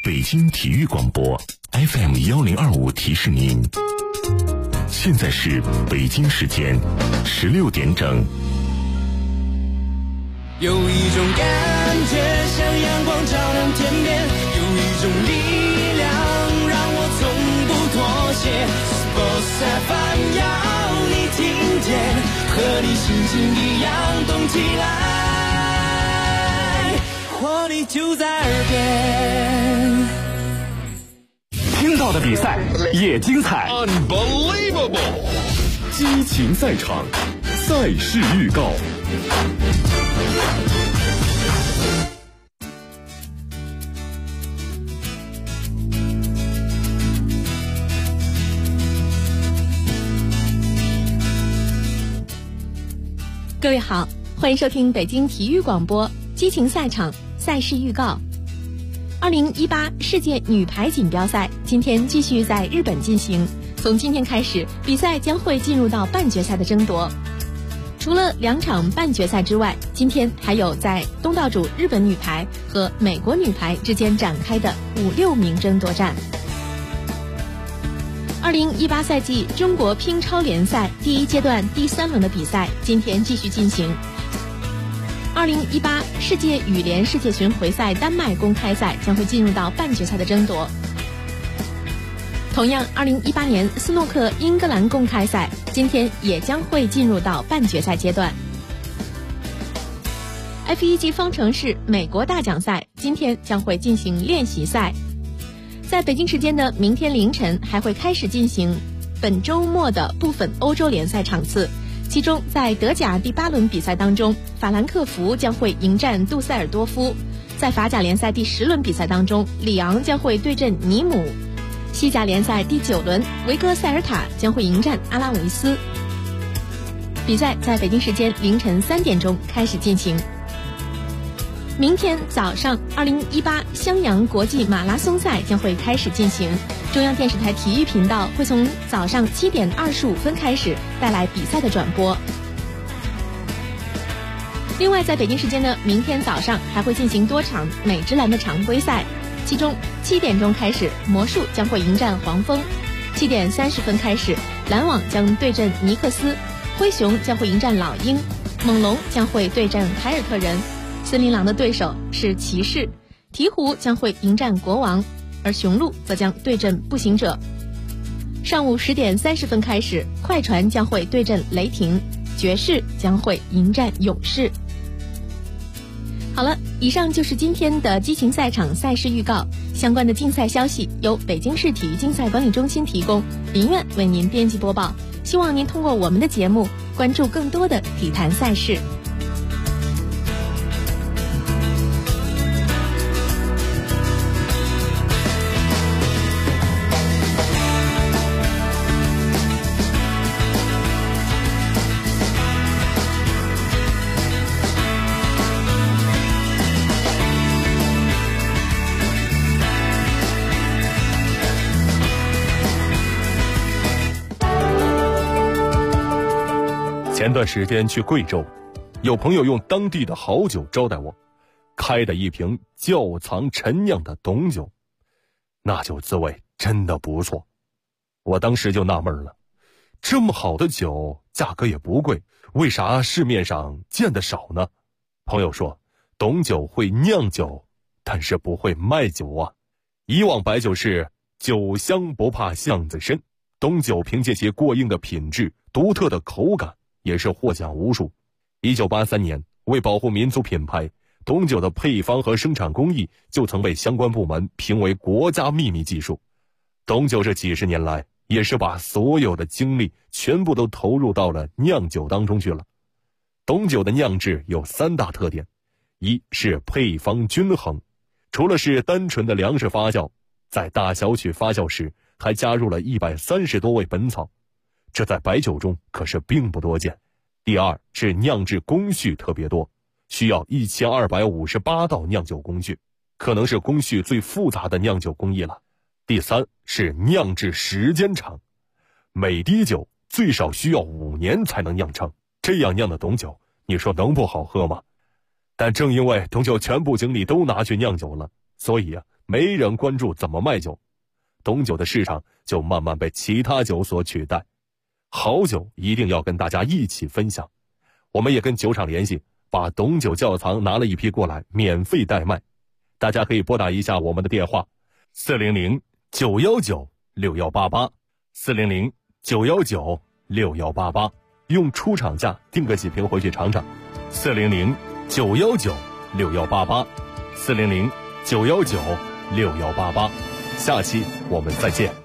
北京体育广播 FM1025提示您，现在是北京时间16点整。 有一种感觉像阳光照亮天边，有一种力量让我从不妥协。Sports FM 要你听见，和你心情一样动起来，活力就在耳边。 听到的比赛也精彩 Unbelievable 激情赛场，赛事预告。 各位好，欢迎收听北京体育广播激情赛场赛事预告。2018世界女排锦标赛今天继续在日本进行，从今天开始，比赛将会进入到半决赛的争夺。除了2场半决赛之外，今天还有在东道主日本女排和美国女排之间展开的5-6名争夺战。2018赛季中国乒超联赛第1阶段第3轮的比赛今天继续进行。2018世界羽联世界巡回赛丹麦公开赛将会进入到半决赛的争夺。同样，2018年斯诺克英格兰公开赛今天也将会进入到半决赛阶段。F1级方程式美国大奖赛今天将会进行练习赛。在北京时间的明天凌晨还会开始进行本周末的部分欧洲联赛场次，其中在德甲第8轮比赛当中，法兰克福将会迎战杜塞尔多夫；在法甲联赛第10轮比赛当中，里昂将会对阵尼姆；西甲联赛第9轮，维戈塞尔塔将会迎战阿拉维斯。比赛在北京时间凌晨3点钟开始进行。明天早上2018襄阳国际马拉松赛将会开始进行，中央电视台体育频道会从早上7点25分开始带来比赛的转播。另外，在北京时间的明天早上还会进行多场美职篮的常规赛，其中7点钟开始，魔术将会迎战黄蜂；7点30分开始，篮网将对阵尼克斯，灰熊将会迎战老鹰，猛龙将会对阵凯尔特人。森林狼的对手是骑士，鹈鹕将会迎战国王，而雄鹿则将对阵步行者。上午10点30分开始，快船将会对阵雷霆，爵士将会迎战勇士。好了，以上就是今天的激情赛场赛事预告，相关的竞赛消息由北京市体育竞赛管理中心提供，林苑为您编辑播报。希望您通过我们的节目关注更多的体坛赛事。 前段时间去贵州，有朋友用当地的好酒招待我，开的一瓶窖藏陈酿的董酒，那酒滋味真的不错。我当时就纳闷了，这么好的酒价格也不贵，为啥市面上见得少呢？朋友说，董酒会酿酒，但是不会卖酒啊。以往白酒是酒香不怕巷子深，董酒凭借其过硬的品质、独特的口感，也是获奖无数。1983年，为保护民族品牌，董酒的配方和生产工艺就曾被相关部门评为国家秘密技术。董酒这几十年来，也是把所有的精力全部都投入到了酿酒当中去了。董酒的酿制有3大特点：一是配方均衡，除了是单纯的粮食发酵，在大小曲发酵时还加入了130多味本草，这在白酒中可是并不多见。第二是酿制工序特别多，需要1258道酿酒工序，可能是工序最复杂的酿酒工艺了。第三是酿制时间长，每滴酒最少需要5年才能酿成，这样酿的董酒，你说能不好喝吗？但正因为董酒全部精力都拿去酿酒了，所以没人关注怎么卖酒，董酒的市场就慢慢被其他酒所取代。好酒一定要跟大家一起分享，我们也跟酒厂联系，把董酒窖藏拿了一批过来，免费代卖。大家可以拨打一下我们的电话400-919-6188，400-919-6188，用出厂价订个几瓶回去尝尝。400-919-6188，400-919-6188。下期我们再见。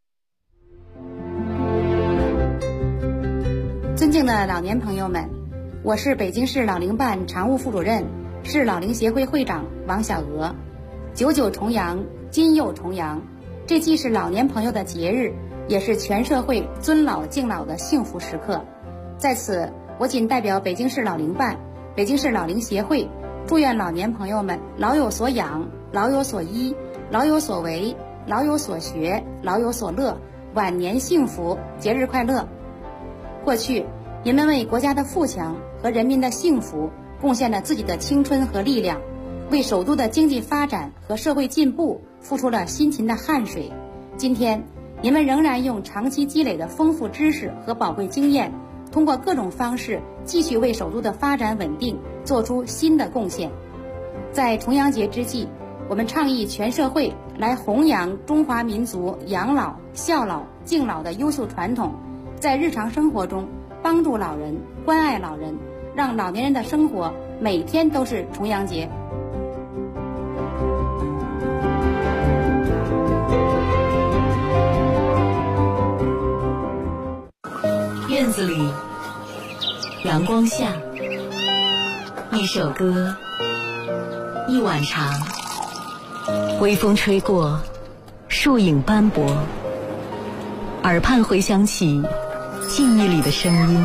尊敬的老年朋友们，我是北京市老龄办常务副主任、市老龄协会会长王小娥。久久重阳，今又重阳，这既是老年朋友的节日，也是全社会尊老敬老的幸福时刻。在此，我仅代表北京市老龄办、北京市老龄协会，祝愿老年朋友们老有所养、老有所依、老有所为、老有所学、老有所乐，晚年幸福，节日快乐。过去，你们为国家的富强和人民的幸福贡献了自己的青春和力量，为首都的经济发展和社会进步付出了辛勤的汗水。今天，你们仍然用长期积累的丰富知识和宝贵经验，通过各种方式继续为首都的发展稳定做出新的贡献。在重阳节之际，我们倡议全社会来弘扬中华民族养老、孝老、敬老的优秀传统，在日常生活中帮助老人、关爱老人，让老年人的生活每天都是重阳节。 院子里，阳光下，一首歌，一碗茶，微风吹过，树影斑驳，耳畔回响起记忆里的声音。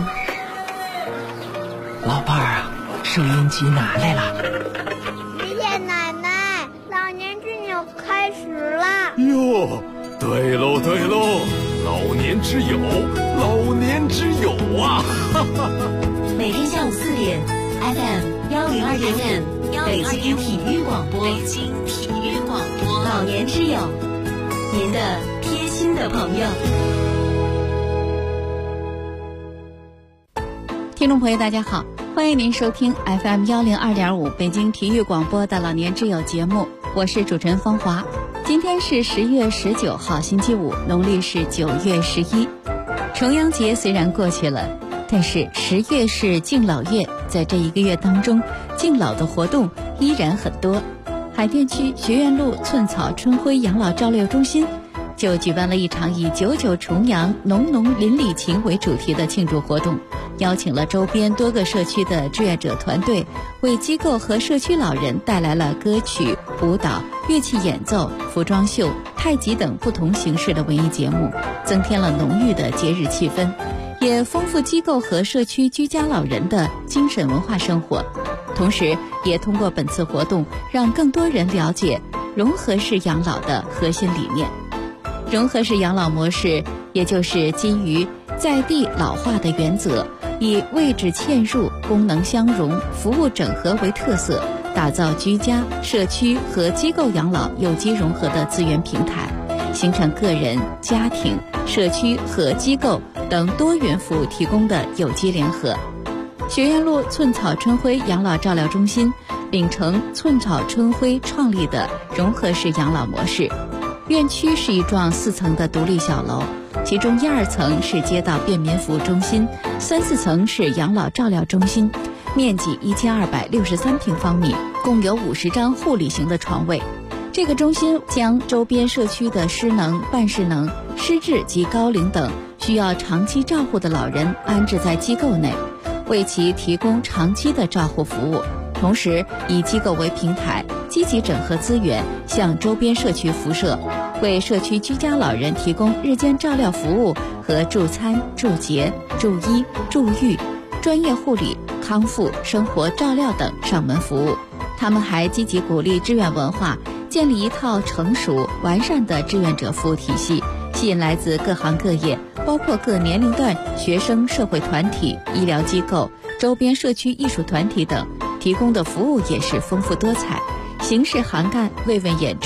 老伴儿啊，收音机拿来了。 爷爷奶奶，老年之友开始啦！ 哟，对喽对喽，老年之友，老年之友啊！哈哈。 每天下午4点 ，FM 102.5，北京体育广播，北京体育广播，老年之友，您的贴心的朋友。 听众朋友大家好，欢迎您收听 FM 102.5北京体育广播的老年之友节目，我是主持人芳华。今天是10月19号星期五，农历是9月11。重阳节虽然过去了，但是10月是敬老月，在这一个月当中，敬老的活动依然很多。海淀区学院路寸草春晖养老照料中心就举办了一场以99重阳浓浓邻里情为主题的庆祝活动，邀请了周边多个社区的志愿者团队，为机构和社区老人带来了歌曲、舞蹈、乐器演奏、服装秀、太极等不同形式的文艺节目，增添了浓郁的节日气氛，也丰富机构和社区居家老人的精神文化生活。同时也通过本次活动，让更多人了解融合式养老的核心理念。融合式养老模式，也就是基于在地老化的原则，以位置嵌入、功能相融、服务整合为特色，打造居家、社区和机构养老有机融合的资源平台，形成个人、家庭、社区和机构等多元服务提供的有机联合。学院路寸草春晖养老照料中心秉承寸草春晖创立的融合式养老模式。院区是一幢4层的独立小楼，其中1、2层是街道便民服务中心，3、4层是养老照料中心，面积1263平方米，共有50张护理型的床位。这个中心将周边社区的失能、半失能、失智及高龄等需要长期照护的老人安置在机构内，为其提供长期的照护服务，同时以机构为平台，积极整合资源，向周边社区辐射，为社区居家老人提供日间照料服务和助餐、助洁、助医、助育、专业护理、康复、生活照料等上门服务。他们还积极鼓励志愿文化，建立一套成熟完善的志愿者服务体系，吸引来自各行各业，包括各年龄段学生、社会团体、医疗机构、周边社区艺术团体等，提供的服务也是丰富多彩，形式涵盖慰问演出、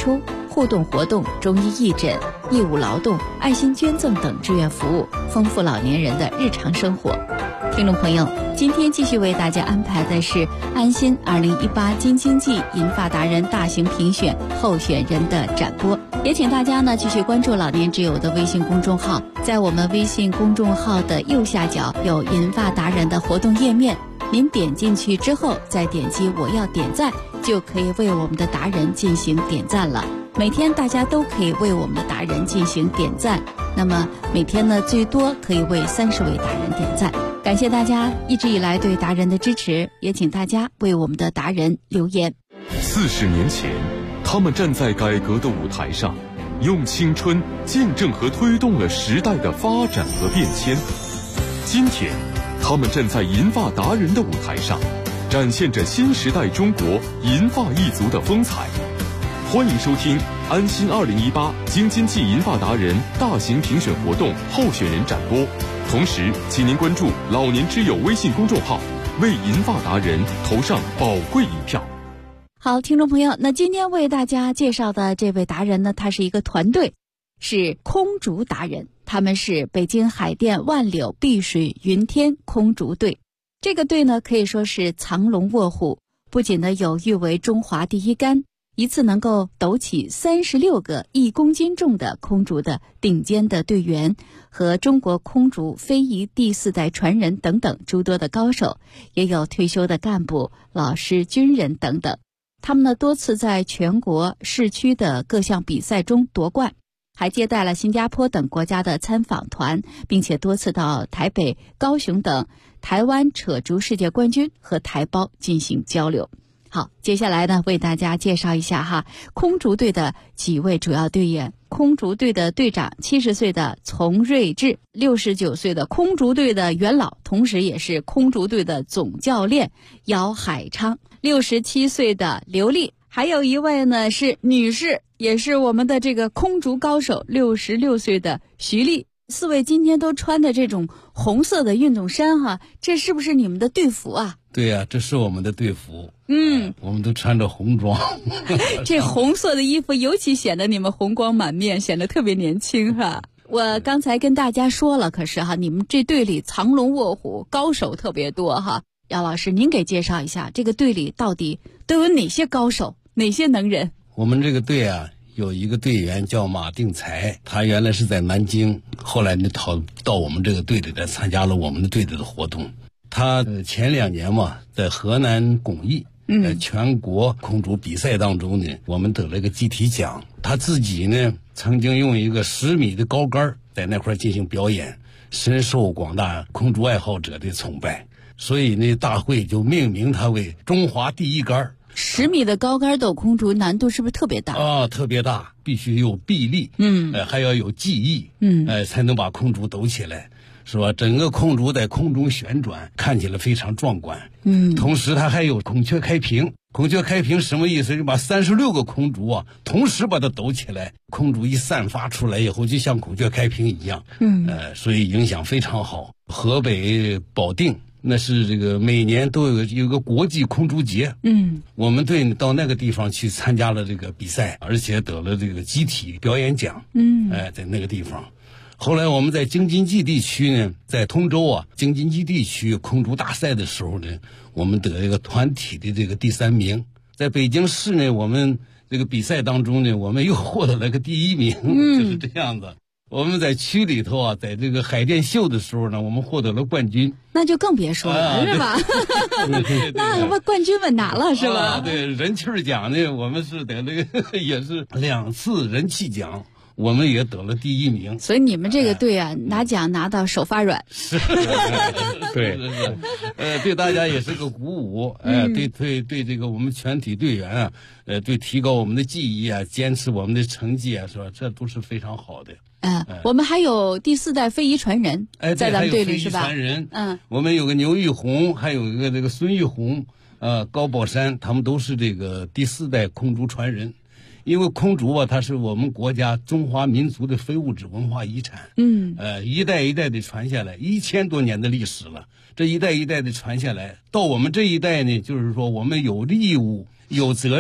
互动活动、中医义诊、义务劳动、爱心捐赠等志愿服务，丰富老年人的日常生活。听众朋友，今天继续为大家安排的是安心2018京津冀银发达人大型评选候选人的展播，也请大家呢继续关注老年之友的微信公众号，在我们微信公众号的右下角有银发达人的活动页面，您点进去之后再点击我要点赞，就可以为我们的达人进行点赞了。每天大家都可以为我们的达人进行点赞，那么每天呢最多可以为30位达人点赞。感谢大家一直以来对达人的支持，也请大家为我们的达人留言。 40年前，他们站在改革的舞台上，用青春见证和推动了时代的发展和变迁。今天，他们站在银发达人的舞台上，展现着新时代中国银发一族的风采。欢迎收听安心2018京津冀银发达人大型评选活动候选人展播，同时请您关注老年之友微信公众号，为银发达人投上宝贵一票。 好，听众朋友，那今天为大家介绍的这位达人呢，他是一个团队，是空竹达人，他们是北京海淀万柳碧水云天空竹队。这个队呢可以说是藏龙卧虎，不仅呢有誉为中华第一杆，一次能够抖起36个1公斤重的空竹的顶尖的队员，和中国空竹非遗第4代传人等等诸多的高手，也有退休的干部、老师、军人等等。他们呢多次在全国市区的各项比赛中夺冠，还接待了新加坡等国家的参访团，并且多次到台北、高雄等台湾扯竹世界冠军和台胞进行交流。好，接下来呢为大家介绍一下哈空竹队的几位主要队员。空竹队的队长70岁的丛瑞智，69岁的空竹队的元老，同时也是空竹队的总教练姚海昌，67岁的刘丽，还有一位呢是女士，也是我们的这个空竹高手，66岁的徐丽。4位今天都穿的这种红色的运动衫哈，这是不是你们的队服啊？ 对呀，这是我们的队服。我们都穿着红装。 这红色的衣服尤其显得你们红光满面，显得特别年轻哈。我刚才跟大家说了，可是哈，你们这队里藏龙卧虎，高手特别多哈。姚老师，您给介绍一下这个队里到底都有哪些高手，哪些能人？ 我们这个队啊，有一个队员叫马定才，他原来是在南京，后来呢逃到我们这个队里来参加了我们的队里的活动。他前2年嘛，在河南巩义，在全国空竹比赛当中呢，我们得了一个集体奖。他自己呢，曾经用一个10米的高杆在那块进行表演，深受广大空竹爱好者的崇拜，所以呢，大会就命名他为中华第一杆。 10米的高杆抖空竹难度是不是特别大啊？特别大，必须有臂力，还要有技艺，才能把空竹抖起来，是吧？整个空竹在空中旋转，看起来非常壮观。同时它还有孔雀开屏。孔雀开屏什么意思？就把36个空竹啊，同时把它抖起来，空竹一散发出来以后，就像孔雀开屏一样。所以影响非常好。河北保定。那是这个每年都有个国际空竹节，我们队到那个地方去参加了这个比赛，而且得了这个集体表演奖，在那个地方。后来我们在京津冀地区呢，在通州啊，京津冀地区空竹大赛的时候呢，我们得一个团体的这个第3名。在北京市呢，我们这个比赛当中呢，我们又获得了个第1名，就是这样子。我们在区里头啊，在这个海淀秀的时候呢，我们获得了冠军， 那就更别说了，是吧？那冠军稳拿了，是吧？ 对，人气奖呢，我们是得那个也是2次人气奖，我们也得了第1名。 所以你们这个队啊，拿奖拿到手发软。 对，对大家也是个鼓舞，对这个我们全体队员啊，对提高我们的技艺啊，坚持我们的成绩啊，是吧？这都是非常好的。 我们还有第4代非遗传人，在咱们队里是吧？ 传人，我们有个牛玉红，还有一个这个孙玉红，高宝山，他们都是这个第4代空竹传人。因为空竹啊，它是我们国家中华民族的非物质文化遗产，一代一代的传下来，1000多年的历史了。这一代一代的传下来，到我们这一代呢，就是说我们有义务、有责任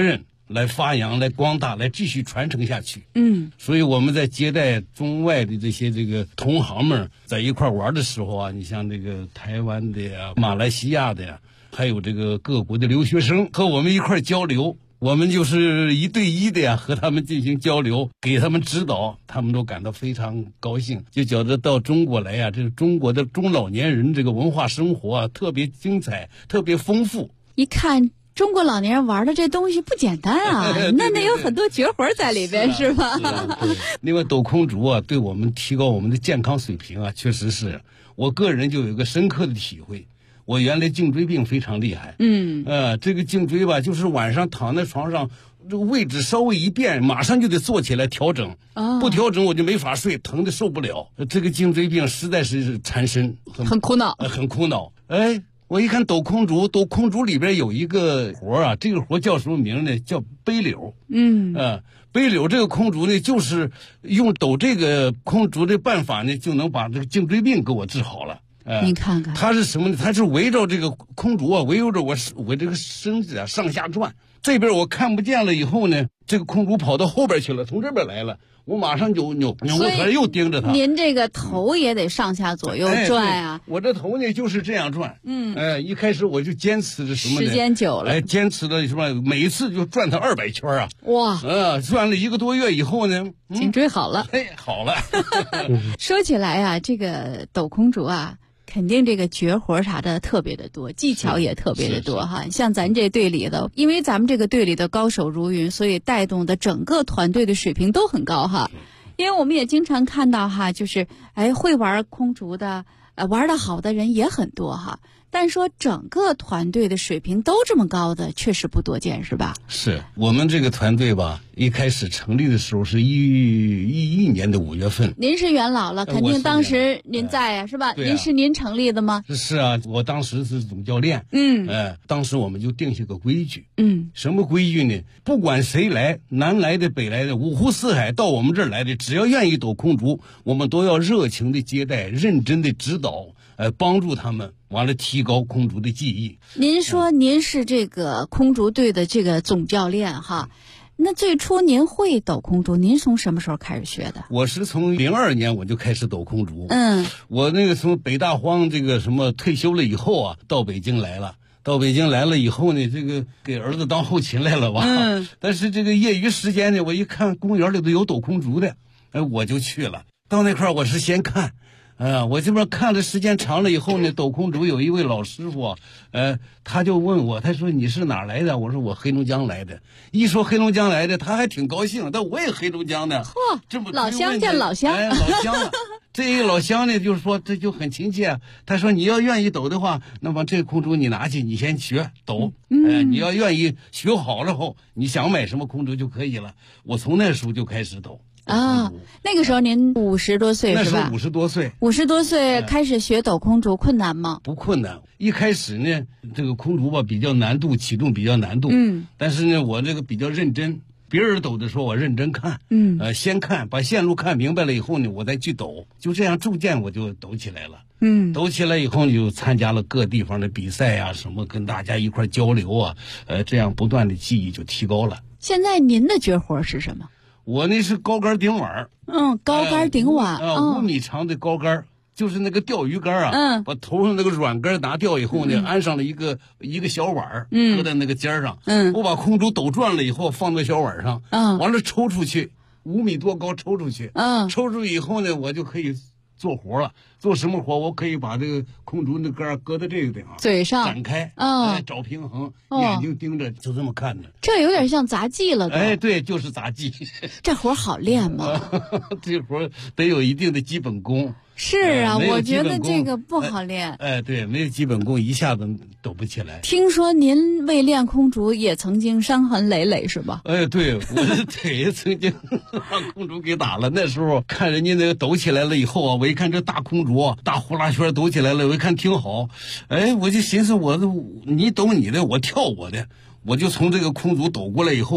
来发扬、来光大、来继续传承下去。 所以我们在接待中外的这些同行们在一块玩的时候啊，你像台湾的呀、马来西亚的呀，还有各国的留学生和我们一块交流。我们就是1对1的呀，和他们进行交流，给他们指导，他们都感到非常高兴，就觉得到中国来呀，这是中国的中老年人文化生活啊，特别精彩，特别丰富。 一看中国老年人玩的这东西不简单啊，那有很多绝活在里边，是吧？ 另外，抖空竹啊，对我们提高我们的健康水平啊，确实是我个人就有一个深刻的体会。我原来颈椎病非常厉害，这个颈椎吧，就是晚上躺在床上，这个位置稍微一变，马上就得坐起来调整，不调整我就没法睡，疼得受不了。这个颈椎病实在是缠身， 很苦恼， 很苦恼。我一看抖空竹里边有一个活啊，这个活叫什么名呢？叫背柳。背柳这个空竹呢，就是用抖这个空竹的办法呢，就能把这个颈椎病给我治好了。 您看看， 它是什么呢？它是围绕这个空竹啊，围绕着我这个身子啊上下转。这边我看不见了以后呢，这个空竹跑到后边去了，从这边来了，我马上就扭过头又盯着它。 您这个头也得上下左右转啊。 我这头呢就是这样转。一开始我就坚持着什么呢？ 时间久了， 坚持的什么？每一次就转它200圈啊！ 哇！ 转了1个多月以后呢， 颈椎好了。 好了。 说起来啊，这个抖空竹啊，肯定这个绝活啥的特别的多，技巧也特别的多哈。像咱这队里的，因为咱们这个队里的高手如云，所以带动的整个团队的水平都很高哈。因为我们也经常看到哈，就是会玩空竹的，玩得好的人也很多哈。但说整个团队的水平都这么高的，确实不多见，是吧？ 是我们这个团队吧，一开始成立的时候是11年的5月份。 您是元老了，肯定当时您在呀，是吧？您成立的吗？ 是啊，我当时是总教练。当时我们就定下个规矩。什么规矩呢？不管谁来，南来的、北来的，五湖四海到我们这儿来的，只要愿意抖空竹，我们都要热情的接待，认真的指导，帮助他们。完了，提高空竹的技艺。 您说您是这个空竹队的这个总教练哈，那最初您会抖空竹，您从什么时候开始学的？ 我是从02年我就开始抖空竹。我从北大荒退休了以后啊，到北京来了。到北京来了以后呢，给儿子当后勤来了吧。但是这个业余时间呢，我一看公园里头有抖空竹的，我就去了。到那块儿我是先看。我这边看的时间长了以后呢，抖空竹有一位老师傅，他就问我，他说你是哪来的？我说我黑龙江来的。一说黑龙江来的，他还挺高兴，但我也黑龙江的。这么老乡见老乡， 老乡了。这个老乡呢，就是说这就很亲切。他说你要愿意抖的话，那么这个空竹你拿去，你先学抖。你要愿意学好了后，你想买什么空竹就可以了。我从那时候就开始抖。 那个时候您50多岁是吧？ 那时候50多岁。 50多岁开始学抖空竹，困难吗？ 不困难。一开始呢，这个空竹吧比较难度，起重比较难度。但是呢，我这个比较认真。别人抖的时候，我认真看。先看，把线路看明白了以后呢，我再去抖。就这样，逐渐我就抖起来了。抖起来以后就参加了各地方的比赛啊，什么跟大家一块交流啊，这样不断的技艺就提高了。 现在您的绝活是什么？ 我那是高杆顶碗。 高杆顶碗 ，5米长的高杆，就是那个钓鱼竿啊。把头上那个软竿拿掉以后呢，安上了一个小碗，搁在那个尖上。我把空竹抖转了以后，放在小碗上。完了抽出去，5米多高抽出去。抽出去以后呢，我就可以做活了。做什么活？我可以把这个空竹那杆搁在这个地方， 嘴上展开，找平衡，眼睛盯着，就这么看着。 这有点像杂技了。 对，就是杂技。 这活好练吗？ 这活得有一定的基本功。 是啊，我觉得这个不好练。 对，没有基本功一下子抖不起来。 听说您为练空竹也曾经伤痕累累是吧？ 对，我的腿曾经让空竹给打了。那时候看人家那个抖起来了以后啊，我一看这大空竹大呼啦圈抖起来了，我一看挺好。我就寻思你抖你的，我跳我的。我就从这个空竹抖过来以后啊，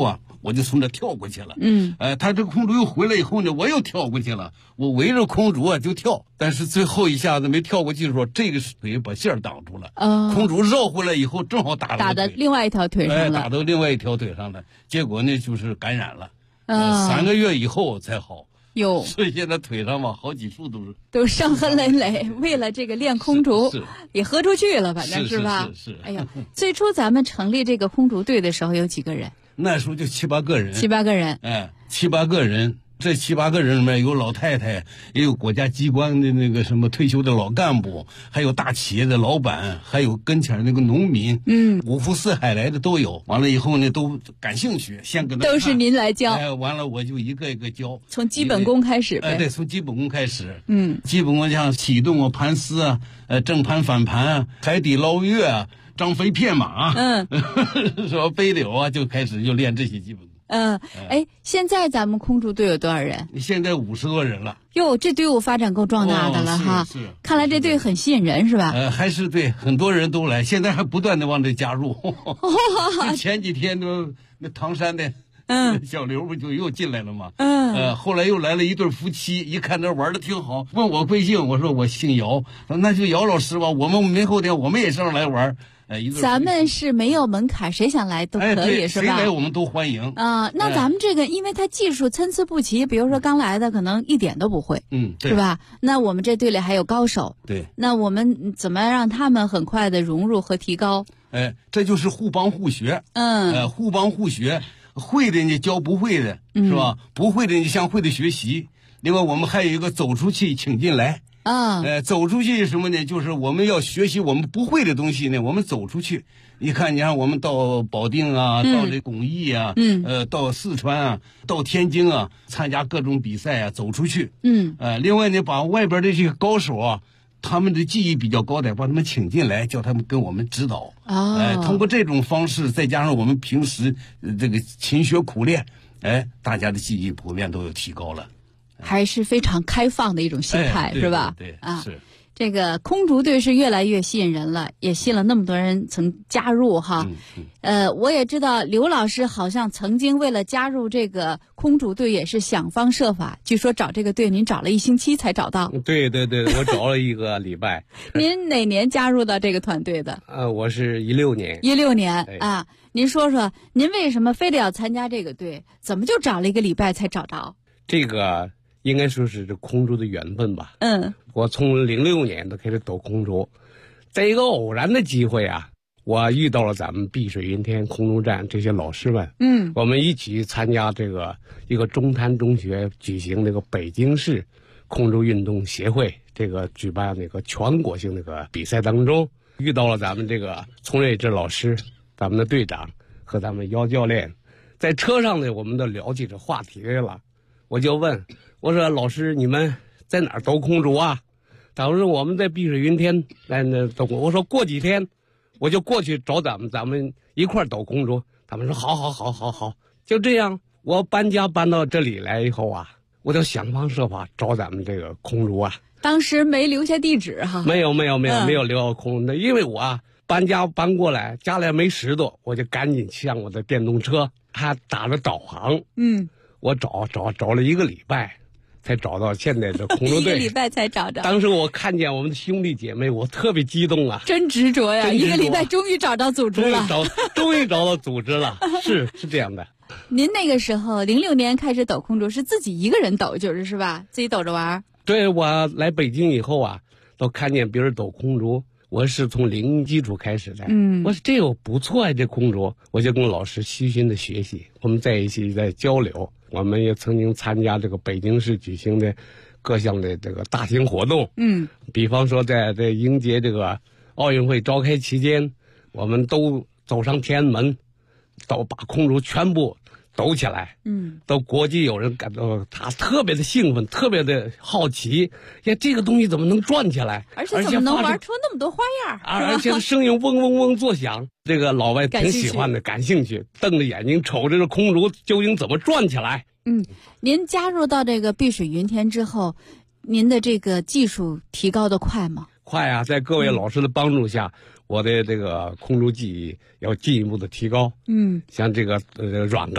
我就从这跳过去了。他这个空竹又回来以后呢，我又跳过去了，我围着空竹啊就跳，但是最后一下子没跳过去的时候，这个腿把线挡住了。空竹绕回来以后，正好打到另外一条腿上了。 打到另外一条腿上了，结果呢就是感染了。3个月以后才好。所以现在腿上嘛，好几处都伤痕累累。为了这个练空竹，也喝出去了，反正是吧？ 是。 哎呀，最初咱们成立这个空竹队的时候有几个人？ 那时候就7、8个人。 7、8个人。 7、8个人。这7、8个人里面有老太太，也有国家机关的那个什么退休的老干部，还有大企业的老板，还有跟前那个农民，五湖四海来的都有。完了以后呢，都感兴趣，先跟他都是您来教。 完了我就一个一个教， 从基本功开始呗。 对，从基本功开始。基本功像启动啊、盘丝啊、正盘反盘啊、海底捞月啊、张飞骗马，是吧？飞柳啊，就开始就练这些基本功。 现在咱们空竹队有多少人？ 现在50多人了。 哟，这队伍发展够壮大的了哈！ 是， 看来这队很吸引人是吧？ 还是对，很多人都来，现在还不断的往这加入。前几天那唐山的小刘不就又进来了吗？后来又来了一对夫妻，一看这玩的挺好，问我贵姓，我说我姓姚，那就姚老师吧，我们明后天我们也上来玩。 咱们是没有门槛，谁想来都可以，是吧？ 谁来我们都欢迎。 那咱们这个，因为他技术参差不齐，比如说刚来的可能一点都不会，是吧？那我们这队里还有高手， 对。 那我们怎么让他们很快的融入和提高？ 这就是互帮互学。互帮互学，会的呢教不会的，是吧？不会的你向会的学习。另外，我们还有一个走出去，请进来。走出去什么呢？就是我们要学习我们不会的东西呢，我们走出去。你看我们到保定啊，到这巩义啊，到四川啊，到天津啊，参加各种比赛啊，走出去。另外呢，把外边的这些高手啊，他们的技艺比较高的，把他们请进来，叫他们跟我们指导。通过这种方式，再加上我们平时这个勤学苦练，大家的技艺普遍都有提高了。 还是非常开放的一种心态，是吧？ 对，是。 这个空竹队是越来越吸引人了，也吸引了那么多人曾加入哈。我也知道刘老师好像曾经为了加入这个空竹队也是想方设法，据说找这个队您找了1星期才找到。 对，我找了1个礼拜。 您哪年加入到这个团队的？ 我是16年。 16年啊，您说说您为什么非得要参加这个队？怎么就找了1个礼拜才找到？ 这个应该说是这空竹的缘分吧。我从06年都开始抖空竹，在一个偶然的机会啊，我遇到了咱们碧水云天空竹站这些老师们。我们一起参加这个一个中滩中学举行这个北京市空竹运动协会这个举办那个全国性那个比赛当中，遇到了咱们这个丛瑞志老师，咱们的队长和咱们姚教练。在车上呢，我们都聊起这话题来了。我就问，我说老师，你们在哪儿抖空竹啊？他说我们在碧水云天在那抖空。我说过几天我就过去找咱们一块抖空竹。他们说好。就这样，我搬家搬到这里来以后啊，我就想方设法找咱们这个空竹啊。 当时没留下地址哈？ 没有留下空。那因为我啊搬家搬过来，家里没石头，我就赶紧骑上我的电动车，还打着导航。我找了1个礼拜，才找到现在的空竹队。 1个礼拜才找着。 当时我看见我们的兄弟姐妹，我特别激动啊！ 真执着呀！1个礼拜终于找到组织了。 终于找到组织了，是这样的。 您那个时候06年开始抖空竹，是自己一个人抖，是吧？自己抖着玩。 对，我来北京以后啊，都看见别人抖空竹。我是从零基础开始的，我说这个不错啊，这空竹，我就跟老师虚心的学习，我们在一起在交流，我们也曾经参加这个北京市举行的各项的这个大型活动，比方说在迎接这个奥运会召开期间，我们都走上天安门，都把空竹全部抖起来，都国际友人感到他特别的兴奋，特别的好奇，呀，这个东西怎么能转起来， 而且怎么能玩出那么多花样， 而且声音嗡嗡嗡作响，这个老外挺喜欢的，感兴趣，瞪着眼睛瞅着这空竹究竟怎么转起来。 您加入到这个碧水云天之后，您的这个技术提高的快吗？ 快啊，在各位老师的帮助下，我的这个空竹技艺要进一步的提高。像这个软杆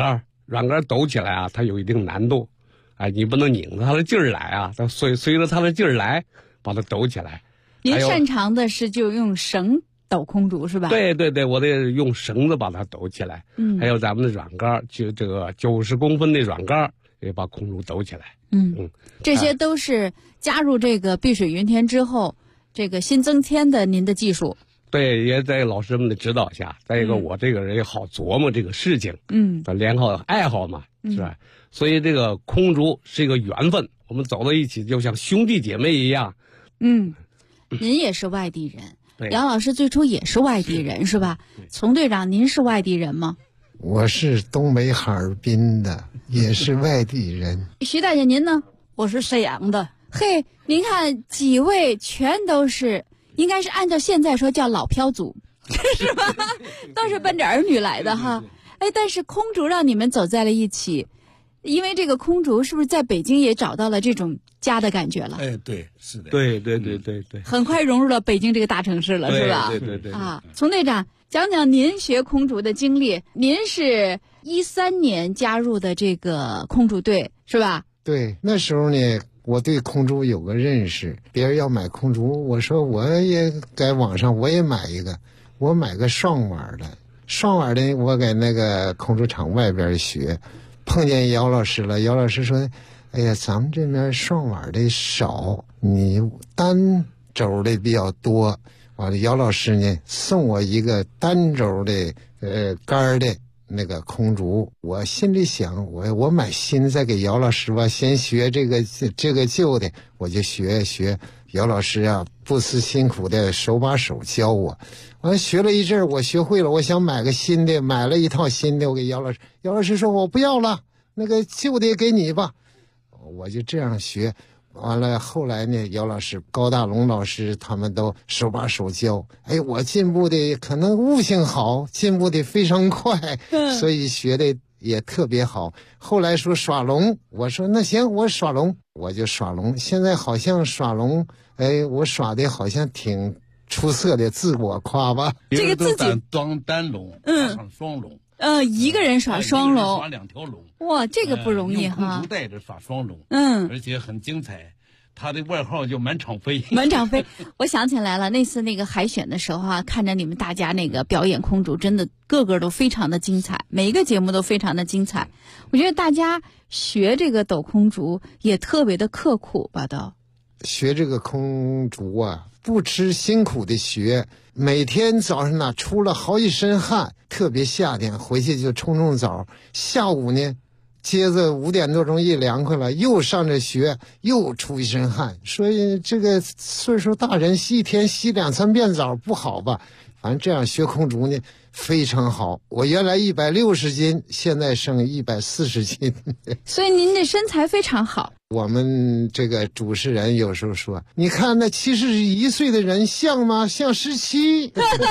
软杆抖起来啊，它有一定难度，哎，你不能拧着它的劲儿来啊，它随着它的劲儿来，把它抖起来。 您擅长的是就用绳抖空竹是吧？ 对对对，我得用绳子把它抖起来。还有咱们的软杆，就这个90公分的软杆，也把空竹抖起来。 这些都是加入这个碧水云天之后，这个新增添的您的技术。 对，也在老师们的指导下，再一个我这个人也好琢磨这个事情，连好爱好嘛，是吧？所以这个空竹是一个缘分，我们走到一起就像兄弟姐妹一样。 您也是外地人，杨老师最初也是外地人是吧？丛队长，您是外地人吗？ 我是东北哈尔滨的，也是外地人。 徐大姐您呢？ 我是沈阳的。 嘿，您看几位全都是，应该是按照现在说叫老漂族，是吧？都是奔着儿女来的哈。哎，但是空竹让你们走在了一起，因为这个空竹是不是在北京也找到了这种家的感觉了？ 哎，对，是的， 对， 很快融入了北京这个大城市了，是吧？ 对啊，丛队长，讲讲您学空竹的经历。您是13年加入的这个空竹队，是吧？ 对，那时候呢，我对空竹有个认识，别人要买空竹，我说我也在网上我也买一个，我买个双碗的，我在那个空竹场外边学，碰见姚老师了，姚老师说，哎呀，咱们这边双碗的少，你单轴的比较多。完了，姚老师呢送我一个单轴的杆的那个空竹，我心里想，我买新再给姚老师吧，先学这个旧的，我就学。姚老师啊，不辞辛苦的手把手教我，完学了一阵儿，我学会了，我想买个新的，买了一套新的，我给姚老师，姚老师说我不要了，那个旧的给你吧，我就这样学。完了，后来呢，姚老师、高大龙老师他们都手把手教，哎，我进步的可能悟性好，进步的非常快，所以学的也特别好。后来说耍龙，我说那行，我耍龙，我就耍龙。现在好像耍龙，哎，我耍的好像挺出色的，自我夸吧。 这个自己装单龙，上双龙。 一个人耍双龙， 耍2条龙， 哇，这个不容易哈。 用空竹带着耍双龙，而且很精彩。他的外号叫满场飞。 满场飞，我想起来了，那次那个海选的时候啊，看着你们大家那个表演空竹，真的个个都非常的精彩，每一个节目都非常的精彩。我觉得大家学这个抖空竹也特别的刻苦吧，都学这个空竹啊，不吃辛苦的学，每天早上呢出了好几身汗，特别夏天回去就冲澡，下午呢接着5点多钟一凉快了，又上着学，又出一身汗。所以这个岁数大人一天洗2、3遍澡不好吧？反正这样学空竹呢非常好。我原来160斤，现在剩140斤。 所以您的身材非常好。 我们这个主持人有时候说，你看那71岁的人像吗？像17。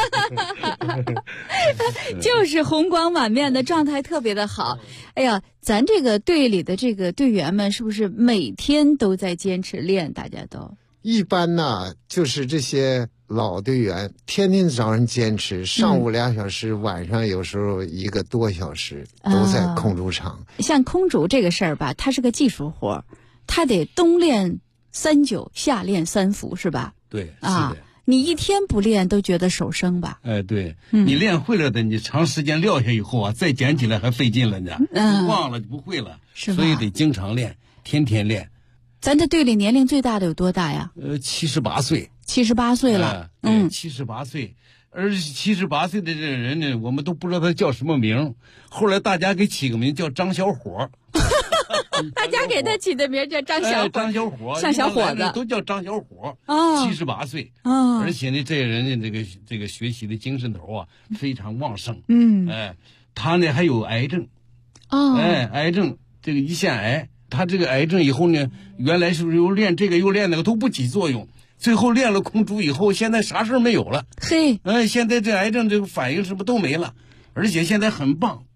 就是红光满面的状态特别的好。哎呀，咱这个队里的这个队员们是不是每天都在坚持练？大家都一般呢，就是这些老队员天天早上坚持，上午2小时，晚上有时候1个多小时都在空竹场。 像空竹这个事儿吧，它是个技术活，它得冬练3九，夏练3伏，是吧？ 对，是的。 你一天不练都觉得手生吧？ 哎，对，你练会了的，你长时间撂下以后啊，再捡起来还费劲了呢，忘了就不会了， 是吧？ 所以得经常练，天天练。 咱这队里年龄最大的有多大呀 ？78岁。 78岁了 ，78岁。而78岁的这人呢，我们都不知道他叫什么名，后来大家给起个名叫张小伙。 大家给他起的名叫张小伙， 张小伙， 像小伙子， 都叫张小伙。78岁，而且呢，这人呢，这个学习的精神头啊，非常旺盛。他呢还有癌症，癌症，这个胰腺癌。他这个癌症以后呢，原来是又练这个又练那个都不起作用，最后练了空竹以后，现在啥事没有了。 嘿， 现在这癌症这个反应是不是都没了？而且现在很棒，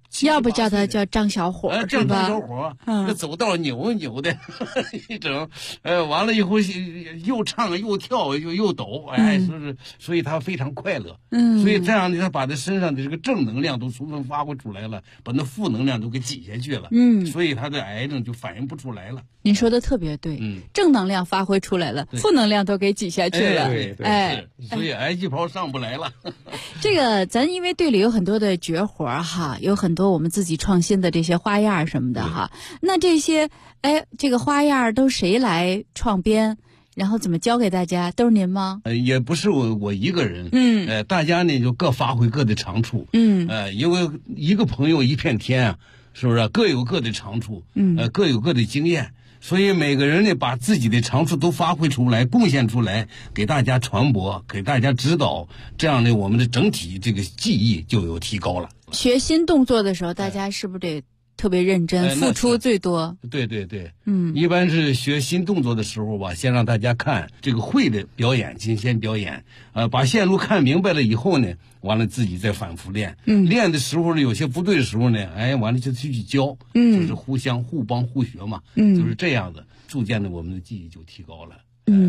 要不叫他叫张小伙是吧？ 张小伙，那走道扭的一整，完了以后又唱又跳又抖，所以他非常快乐。所以这样呢，他把他身上的这个正能量都充分发挥出来了，把那负能量都给挤下去了。所以他的癌症就反应不出来了。 您说的特别对，正能量发挥出来了，负能量都给挤下去了。 所以癌细胞上不来了。 这个咱因为队里有很多的绝活哈，有很多我们自己创新的这些花样什么的哈。那这些这个花样都谁来创编？然后怎么教给大家？都是您吗？ 也不是我一个人。大家呢就各发挥各的长处。因为一个朋友一片天啊，是不是？各有各的长处。各有各的经验。所以每个人呢，把自己的长处都发挥出来，贡献出来，给大家传播，给大家指导，这样呢，我们的整体这个技艺就有提高了。 学新动作的时候，大家是不是得特别认真，付出最多？ 对。一般是学新动作的时候吧，先让大家看这个会的表演，先表演，把线路看明白了以后呢，完了自己再反复练。练的时候呢，有些不对的时候呢，完了就去教，就是互相互帮互学嘛，就是这样的，逐渐的我们的技艺就提高了。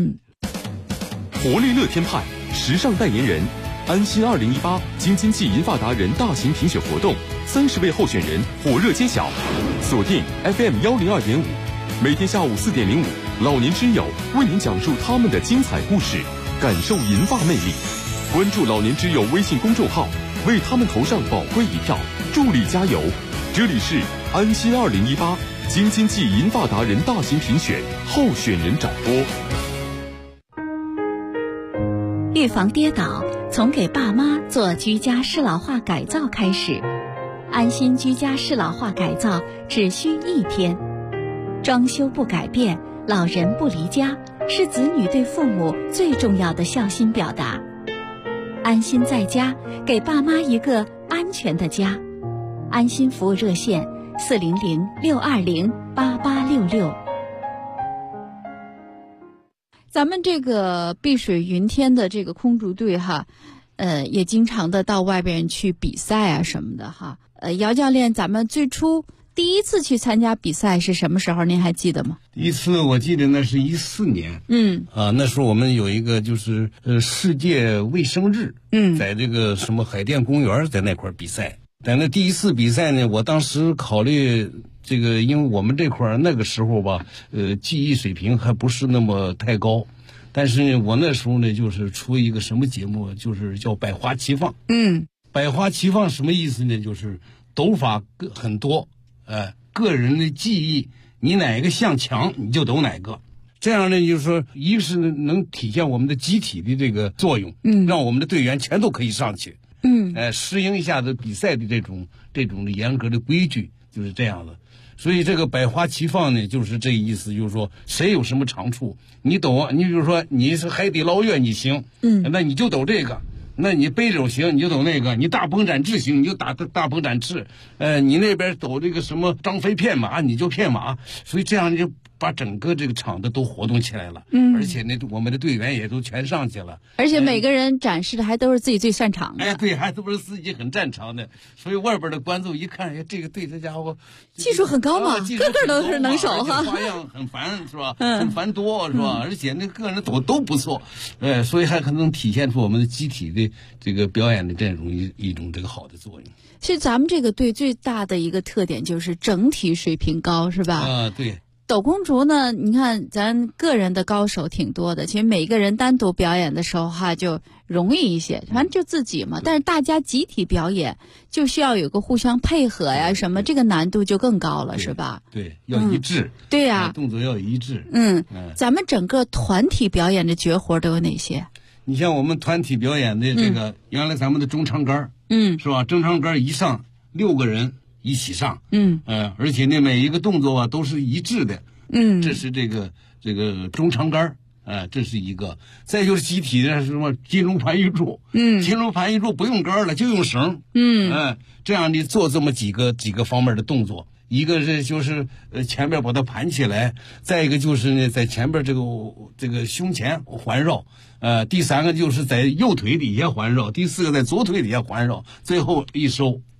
活力乐天派时尚代言人，安心2018京津冀银发达人大型评选活动，30位候选人火热揭晓，锁定 FM 102.5，每天下午4点05，老年之友为您讲述他们的精彩故事，感受银发魅力。关注老年之友微信公众号，为他们投上宝贵一票，助力加油。这里是安心2018京津冀银发达人大型评选候选人展播。 预防跌倒，从给爸妈做居家适老化改造开始。安心居家适老化改造只需1天，装修不改变，老人不离家，是子女对父母最重要的孝心表达。安心在家，给爸妈一个安全的家。安心服务热线400-620-8866。 咱们这个碧水云天的这个空竹队哈，也经常的到外边去比赛啊什么的哈。姚教练，咱们最初第一次去参加比赛是什么时候？您还记得吗？ 第一次我记得那是14年。那时候我们有一个就是世界卫生日，在这个什么海淀公园，在那块比赛。在那第一次比赛呢，我当时考虑这个，因为我们这块那个时候吧，技艺水平还不是那么太高，但是呢，我那时候呢就是出一个什么节目，就是叫百花齐放。百花齐放什么意思呢？就是抖法很多，个人的技艺，你哪个项强你就抖哪个。这样呢，就是说，一个是能体现我们的集体的这个作用，让我们的队员全都可以上去。适应一下子比赛的这种严格的规矩，就是这样的。所以这个百花齐放呢，就是这意思，就是说谁有什么长处，你抖，你比如说你是海底捞月你行，那你就抖这个；那你背篓行，你就抖那个；你大鹏展翅行，你就大鹏展翅；你那边抖这个什么张飞骗马，你就骗马。所以这样就把整个这个场子都活动起来了。而且呢，我们的队员也都全上去了。 而且每个人展示的还都是自己最擅长的。 对，还都是自己很擅长的。所以外边的观众一看，这个队这家伙技术很高嘛，个个都是能手哈。 花样很繁是吧？很繁多是吧？而且那个人抖都不错，所以还可能体现出我们的集体的这个表演的这种一种这个好的作用。 其实咱们这个队最大的一个特点就是整体水平高，是吧？ 对。 抖空竹呢，你看咱个人的高手挺多的，其实每个人单独表演的时候哈就容易一些，反正就自己嘛。但是大家集体表演就需要有个互相配合呀，什么这个难度就更高了，是吧？ 对，要一致。 对呀， 动作要一致。 咱们整个团体表演的绝活都有哪些？ 你像我们团体表演的这个，原来咱们的中长杆，是吧？中长杆一上6个人一起上，而且呢每一个动作啊都是一致的，这是这个中长杆，这是一个。再就是集体的什么金龙盘玉柱，金龙盘玉柱不用杆了，就用绳，这样的做这么几个方面的动作。一个是就是前面把它盘起来，再一个就是呢在前边这个胸前环绕，第3个就是在右腿底下环绕，第4个在左腿底下环绕，最后一收。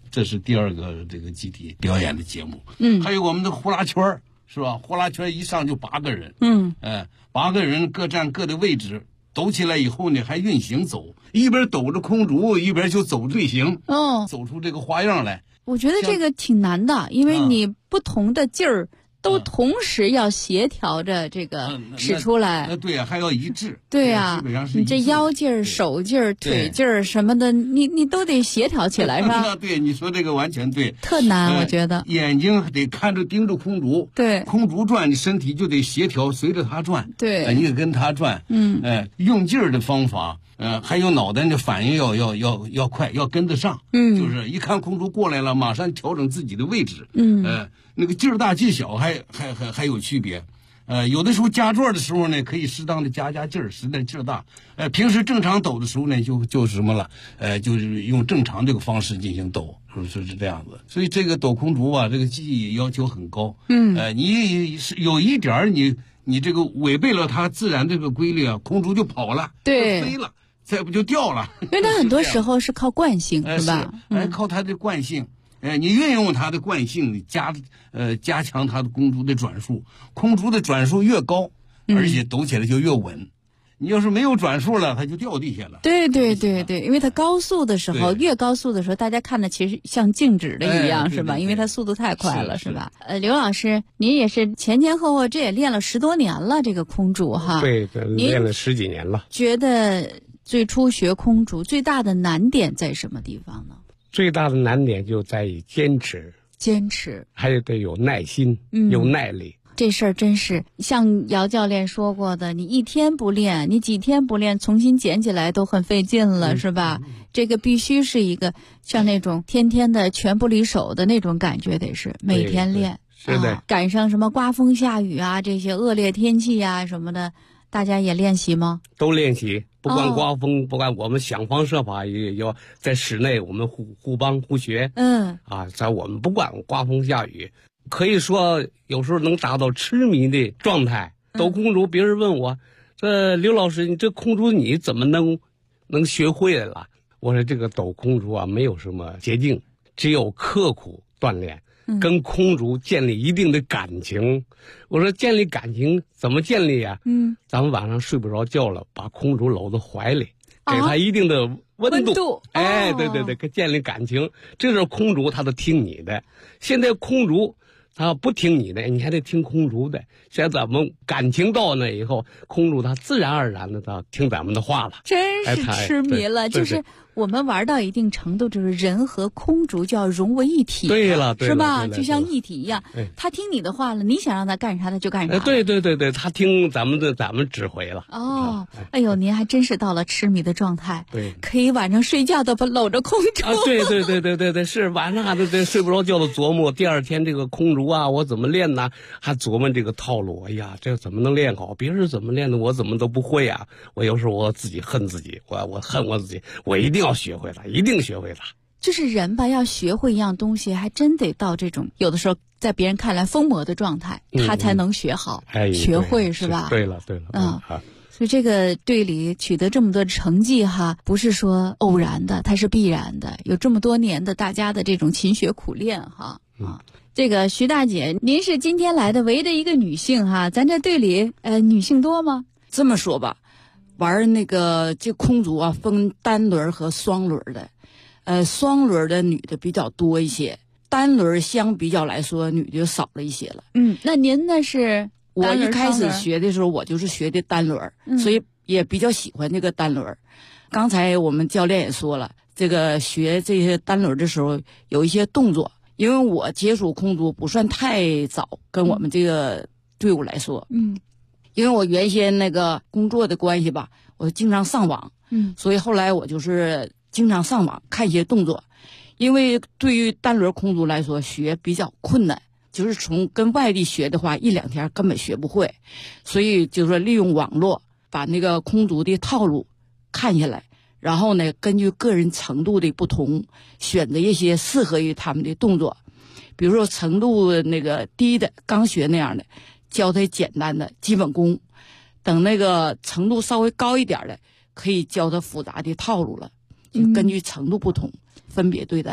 这是第2个这个集体表演的节目。还有我们的呼啦圈是吧？呼啦圈一上就8个人。8个人各站各的位置，抖起来以后呢，还运行走，一边抖着空竹，一边就走队形。走出这个花样来。 我觉得这个挺难的，因为你不同的劲儿都同时要协调着这个使出来。 对呀，还要一致。 对呀， 基本上是你这腰劲儿、手劲儿、腿劲儿什么的，你都得协调起来，是吧？ 对，你说这个完全对。 特难，我觉得。 眼睛得看着盯着空竹， 对， 空竹转，你身体就得协调，随着它转。 对， 你得跟它转。用劲儿的方法。还有脑袋的反应要快，要跟得上。就是一看空竹过来了，马上调整自己的位置。那个劲儿大劲小还有区别。有的时候加转的时候呢，可以适当的加劲儿，使点劲儿大。平时正常抖的时候呢，就什么了？就是用正常这个方式进行抖，是这样子。所以这个抖空竹啊，这个技艺要求很高。你有一点儿你这个违背了它自然这个规律啊，空竹就跑了， 对， 飞了。再不就掉了， 因为它很多时候是靠惯性，是吧？ 靠它的惯性，你运用它的惯性，加强它的空竹的转速，空竹的转速越高，而且抖起来就越稳。你要是没有转速了，它就掉地下了。 对，因为它高速的时候，越高速的时候，大家看的其实像静止的一样，是吧？因为它速度太快了，是吧？刘老师，您也是前后，这也练了10多年了，这个空竹哈。 对，练了10几年了。 觉得最初学空竹最大的难点在什么地方呢？ 最大的难点就在于坚持，还得有耐心，有耐力。 这事儿真是像姚教练说过的，你1天不练，你几天不练，重新捡起来都很费劲了，是吧？这个必须是一个像那种天天的全不离手的那种感觉，得是每天练。 是的， 赶上什么刮风下雨啊，这些恶劣天气啊什么的，大家也练习吗？ 都练习，不管刮风，不管我们想方设法也要在室内，我们互帮互学。在我们不管刮风下雨，可以说有时候能达到痴迷的状态。抖空竹，别人问我，这刘老师，你这空竹你怎么能学会了？我说这个抖空竹啊，没有什么捷径，只有刻苦锻炼。跟空竹建立一定的感情。我说建立感情怎么建立啊？咱们晚上睡不着觉了，把空竹搂到怀里，给它一定的温度。对，建立感情。这是空竹，它都听你的。现在空竹它不听你的，你还得听空竹的。现在咱们感情到那以后，空竹它自然而然的它听咱们的话了。 真是痴迷了，就是我们玩到一定程度，就是人和空竹就要融为一体。 对了， 是吧？就像一体一样，他听你的话了，你想让他干啥，他就干啥。 对，他听咱们指挥了。 哎呦，您还真是到了痴迷的状态。 对， 可以晚上睡觉都不搂着空竹。 对，是晚上还得睡不着觉的琢磨，第二天这个空竹啊，我怎么练呢？还琢磨这个套路。哎呀，这怎么能练好？别人怎么练的，我怎么都不会啊！我有时候我自己恨自己，我恨我自己，我一定要学会它，一定学会它。 就是人吧，要学会一样东西，还真得到这种有的时候在别人看来疯魔的状态，他才能学好、学会，是吧？ 对了。 所以这个队里取得这么多成绩哈，不是说偶然的，它是必然的，有这么多年的大家的这种勤学苦练哈。这个徐大姐，您是今天来的唯一的一个女性哈，咱这队里女性多吗？ 这么说吧，玩那个这空竹啊，分单轮和双轮的，双轮的女的比较多一些，单轮相比较来说，女的就少了一些了。 那您那是？ 我一开始学的时候，我就是学的单轮，所以也比较喜欢这个单轮。刚才我们教练也说了，这个学这些单轮的时候有一些动作，因为我接触空竹不算太早，跟我们这个队伍来说，因为我原先那个工作的关系吧，我经常上网，所以后来我就是经常上网看一些动作，因为对于单轮空竹来说学比较困难。就是从跟外地学的话，1、2天根本学不会，所以就是说利用网络把那个空竹的套路看下来，然后呢，根据个人程度的不同，选择一些适合于他们的动作，比如说程度那个低的刚学那样的，教他简单的基本功，等那个程度稍微高一点的，可以教他复杂的套路了，就根据程度不同分别对待。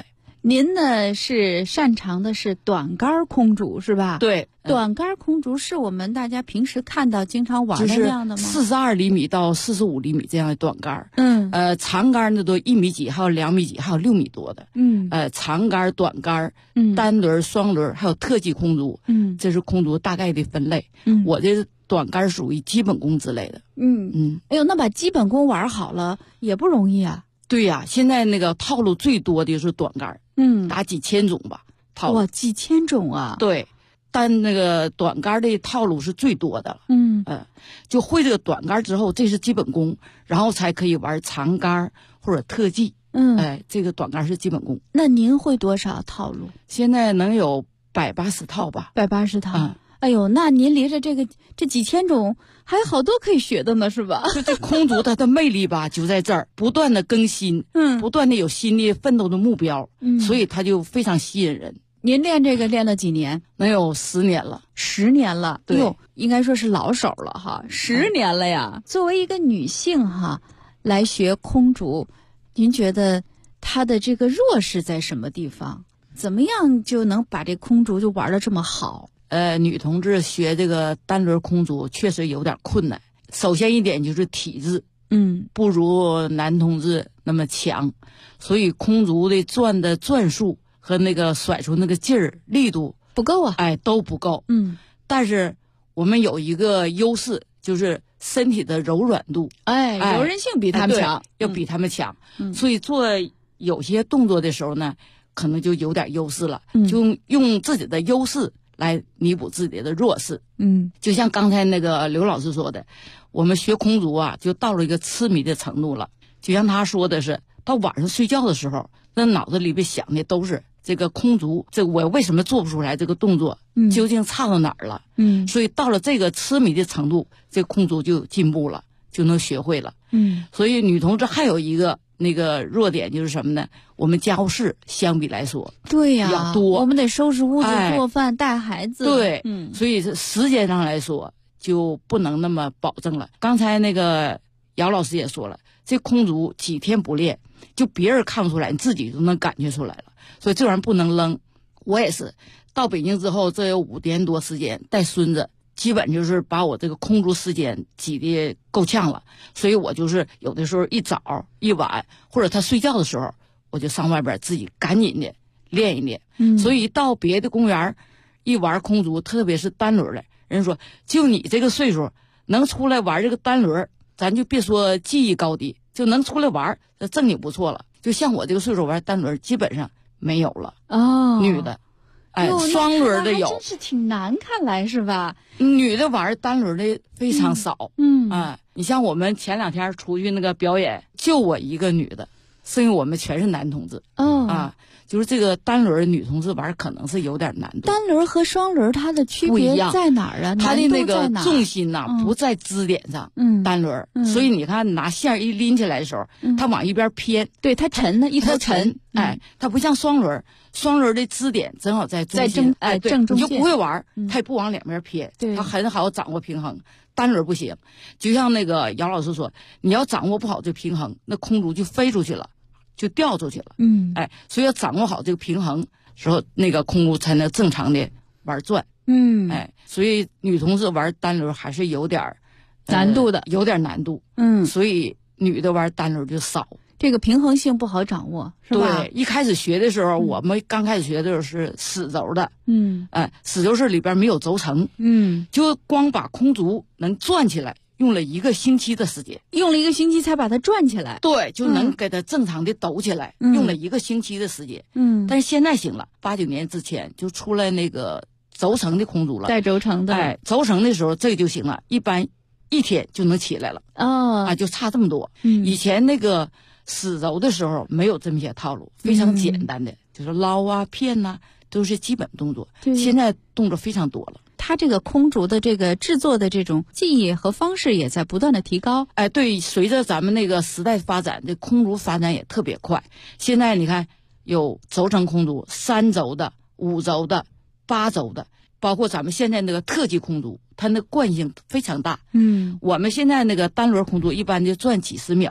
您呢是擅长的是短杆空竹是吧？ 对， 短杆空竹是我们大家平时看到经常玩的那样的吗 ？42厘米到45厘米这样的短杆。长杆的都1米几，还有2米几，还有6米多的。长杆、短杆，单轮、双轮，还有特技空竹。这是空竹大概的分类。我这短杆属于基本功之类的。 哎呦，那把基本功玩好了也不容易啊。 对呀，现在那个套路最多的就是短杆。打几千种吧，套路。 哇，几千种啊！ 对，但那个短杆的套路是最多的了。就会这个短杆之后，这是基本功，然后才可以玩长杆或者特技。这个短杆是基本功。 那您会多少套路？ 现在能有180套吧。 180套。哎呦，那您离着这几千种还有好多可以学的呢，是吧？ 就这空竹它的魅力吧，就在这儿，不断的更新，不断的有新的奋斗的目标，所以它就非常吸引人。 您练这个练了几年？ 能有10年了。 10年了， 对， 应该说是老手了哈，10年了呀。作为一个女性哈，来学空竹，您觉得她的这个弱势在什么地方？怎么样就能把这空竹就玩得这么好？ 女同志学这个单轮空竹确实有点困难。首先一点就是体质，不如男同志那么强，所以空竹的转的转数和那个甩出那个劲儿力度不够啊， 都不够。但是我们有一个优势，就是身体的柔软度， 柔韧性比他们强， 要比他们强。所以做有些动作的时候呢，可能就有点优势了，就用自己的优势来弥补自己的弱势。就像刚才那个刘老师说的，我们学空竹啊，就到了一个痴迷的程度了。就像他说的是，到晚上睡觉的时候，那脑子里边想的都是这个空竹，这我为什么做不出来这个动作，究竟差到哪儿了？所以到了这个痴迷的程度，这空竹就进步了，就能学会了。所以女同志还有一个那个弱点就是什么呢？我们家务事相比来说， 对呀， 比较多， 我们得收拾屋子、做饭、带孩子。 对，所以时间上来说就不能那么保证了。刚才那个姚老师也说了，这空竹几天不练，就别人看不出来，你自己都能感觉出来了。所以这玩意儿不能扔。我也是到北京之后，这有5年多时间带孙子，基本就是把我这个空竹时间挤得够呛了。所以我就是有的时候一早一晚，或者他睡觉的时候，我就上外边自己赶紧的练一练。所以到别的公园一玩空竹，特别是单轮的，人说就你这个岁数能出来玩这个单轮，咱就别说技艺高低，就能出来玩，这正经不错了。就像我这个岁数玩单轮，基本上没有了。女的，双轮的有， 真是挺难，看来是吧？ 女的玩单轮的非常少。你像我们前2天出去那个表演，就我一个女的，剩下我们全是男同志。就是这个单轮女同志玩可能是有点难度。 单轮和双轮它的区别在哪儿啊？ 它的那个重心呐，不在支点上。单轮，所以你看你拿线一拎起来的时候，它往一边偏， 对，它沉呢，一头沉。 它不像双轮，双轮的支点正好在中心。 正中间， 你就不会玩，它也不往两边偏，它很好掌握平衡。单轮不行，就像那个姚老师说，你要掌握不好这平衡，那空竹就飞出去了。就掉出去了。所以要掌握好这个平衡时候，那个空竹才能正常的玩转。所以女同志玩单轮还是有点难度的， 有点难度。所以女的玩单轮就少， 这个平衡性不好掌握，是吧？ 对，一开始学的时候，我们刚开始学的时候是死轴的。死轴是里边没有轴承。就光把空竹能转起来。用了1个星期的时间， 用了1个星期才把它转起来。 对，就能给它正常的抖起来。用了1个星期的时间。但是现在行了，8、9年之前就出来那个轴承的空竹了， 带轴承的。 轴承的时候这就行了，一般1天就能起来了。就差这么多。以前那个死轴的时候没有这么些套路，非常简单的，就是捞啊、骗啊，都是基本动作。现在动作非常多了。 它这个空竹的这个制作的这种技艺和方式也在不断的提高。 对，随着咱们那个时代发展，这空竹发展也特别快。现在你看有轴承空竹，3轴的、5轴的、8轴的，包括咱们现在那个特技空竹，它那惯性非常大。我们现在那个单轮空竹一般就转几10秒，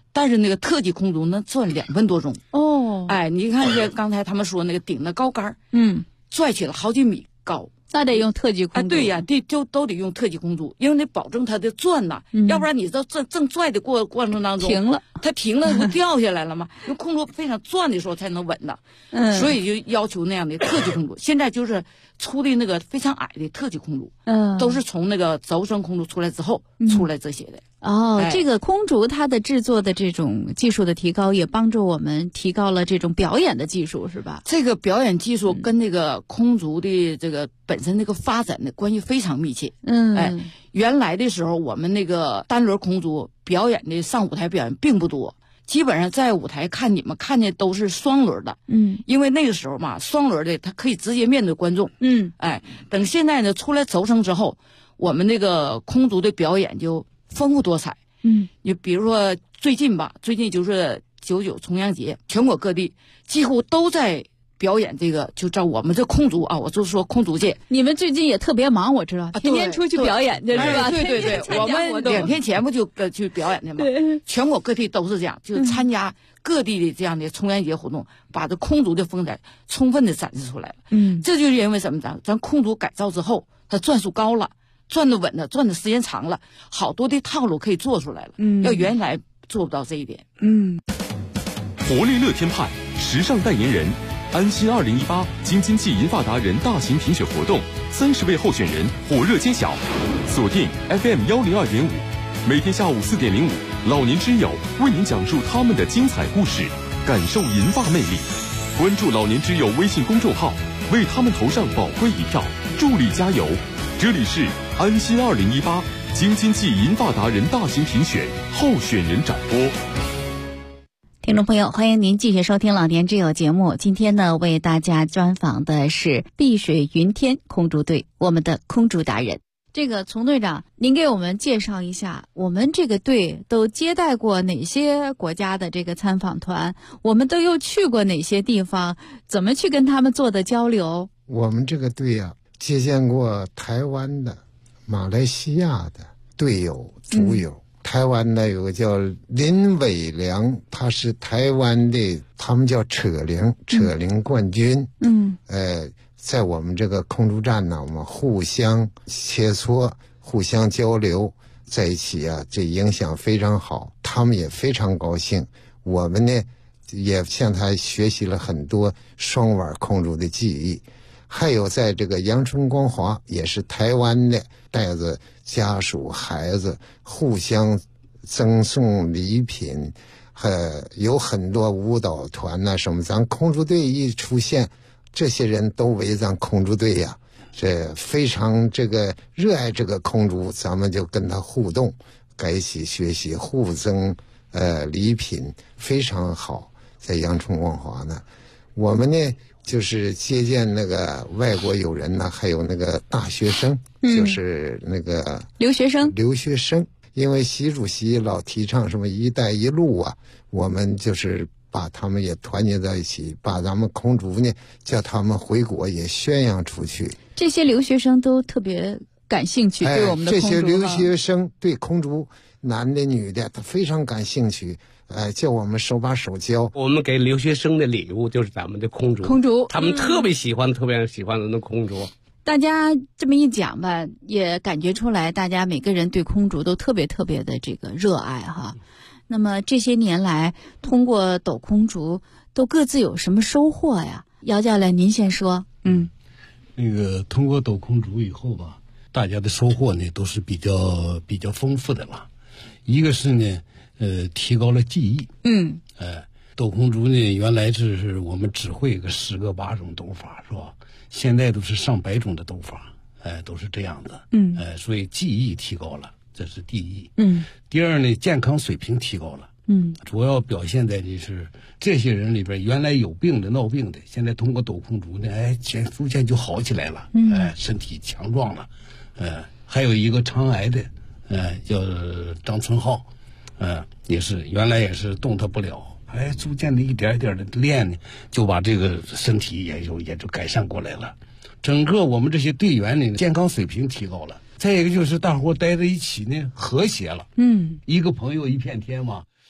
但是那个特级空竹能转2分多钟。 哦， 哎，你看这刚才他们说那个顶的高杆，拽起了好几米高。 那得用特级空竹。 对呀，就都得用特级空竹，因为得保证它的转呐，要不然你到正拽的过程当中停了， 它停了不掉下来了吗？用空竹非常转的时候才能稳的，所以就要求那样的特级空竹。现在就是出的那个非常矮的特级空竹，都是从那个轴承空竹出来之后出来这些的。 这个空竹它的制作的这种技术的提高，也帮助我们提高了这种表演的技术，是吧？ 这个表演技术跟那个空竹的这个本身那个发展的关系非常密切。原来的时候我们那个单轮空竹表演的上舞台表演并不多，基本上在舞台看你们看见都是双轮的。因为那个时候嘛，双轮的它可以直接面对观众。等现在呢出来轴承之后，我们那个空竹的表演就丰富多彩。你比如说最近就是99重阳节，全国各地几乎都在表演这个，就照我们这空竹啊，我就说空竹界。 你们最近也特别忙，我知道，天天出去表演去，是吧？ 对，我们2天前不就去表演去吗？全国各地都是这样，就参加各地的这样的重阳节活动，把这空竹的风采充分的展示出来了。这就是因为什么？咱空竹改造之后，它转速高了。转得稳了，转的时间长了，好多的套路可以做出来了。要原来做不到这一点。 活力乐天派时尚代言人，安心2018京津冀银发达人大型评选活动，30位候选人火热揭晓。锁定 FM102.5，每天下午4点05，老年之友为您讲述他们的精彩故事，感受银发魅力。关注老年之友微信公众号，为他们投上宝贵一票，助力加油。这里是安心2018京津冀银发达人大型评选候选人展播。 听众朋友，欢迎您继续收听老年之友节目。今天呢，为大家专访的是碧水云天空竹队，我们的空竹达人。 这个丛队长，您给我们介绍一下，我们这个队都接待过哪些国家的这个参访团？我们都又去过哪些地方？怎么去跟他们做的交流？ 我们这个队啊，接见过台湾的、马来西亚的队友、组友。台湾的有个叫林伟良，他是台湾的，他们叫扯铃冠军。在我们这个空竹站呢，我们互相切磋、互相交流在一起啊，这影响非常好，他们也非常高兴。我们呢，也向他学习了很多双碗空竹的技艺。还有在这个阳春光华，也是台湾的，带着家属孩子互相赠送礼品，有很多舞蹈团呐什么，咱空竹队一出现，这些人都围咱空竹队呀，这非常这个热爱这个空竹，咱们就跟他互动，在一起学习，互赠礼品，非常好。在阳春光华呢，我们呢就是接见那个外国友人呢，还有那个大学生，就是那个留学生。因为习主席老提倡什么一带一路啊，我们就是把他们也团结在一起，把咱们空竹呢叫他们回国也宣扬出去。 这些留学生都特别感兴趣，对我们的空竹。 这些留学生对空竹，男的女的，他非常感兴趣。叫我们手把手教。 我们给留学生的礼物就是咱们的空竹，他们特别喜欢咱的空竹。 大家这么一讲吧，也感觉出来，大家每个人对空竹都特别特别的这个热爱哈。那么这些年来，通过抖空竹，都各自有什么收获呀？姚教练，您先说。 那个通过抖空竹以后吧，大家的收获呢都是比较丰富的了。一个是呢，提高了技艺。抖空竹呢，原来是我们只会个10个8种抖法，是吧？现在都是上百种的抖法，都是这样的。所以技艺提高了，这是第一。第二呢，健康水平提高了。主要表现在就是这些人里边，原来有病的、闹病的，现在通过抖空竹呢，逐渐就好起来了。身体强壮了。还有一个肠癌的，叫张春浩，也是原来也是动弹不了。逐渐的一点一点的练呢，就把这个身体也就改善过来了。整个我们这些队员呢，健康水平提高了。再一个就是大伙待在一起呢，和谐了。一个朋友一片天嘛，